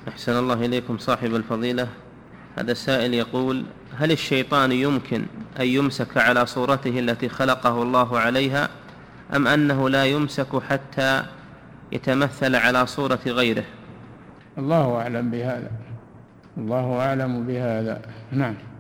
أحسن الله إليكم صاحب الفضيلة. هذا السائل يقول: هل الشيطان يمكن أن يمسك على صورته التي خلقه الله عليها، أم أنه لا يمسك حتى يتمثل على صورة غيره؟ الله أعلم بهذا، الله أعلم بهذا. نعم.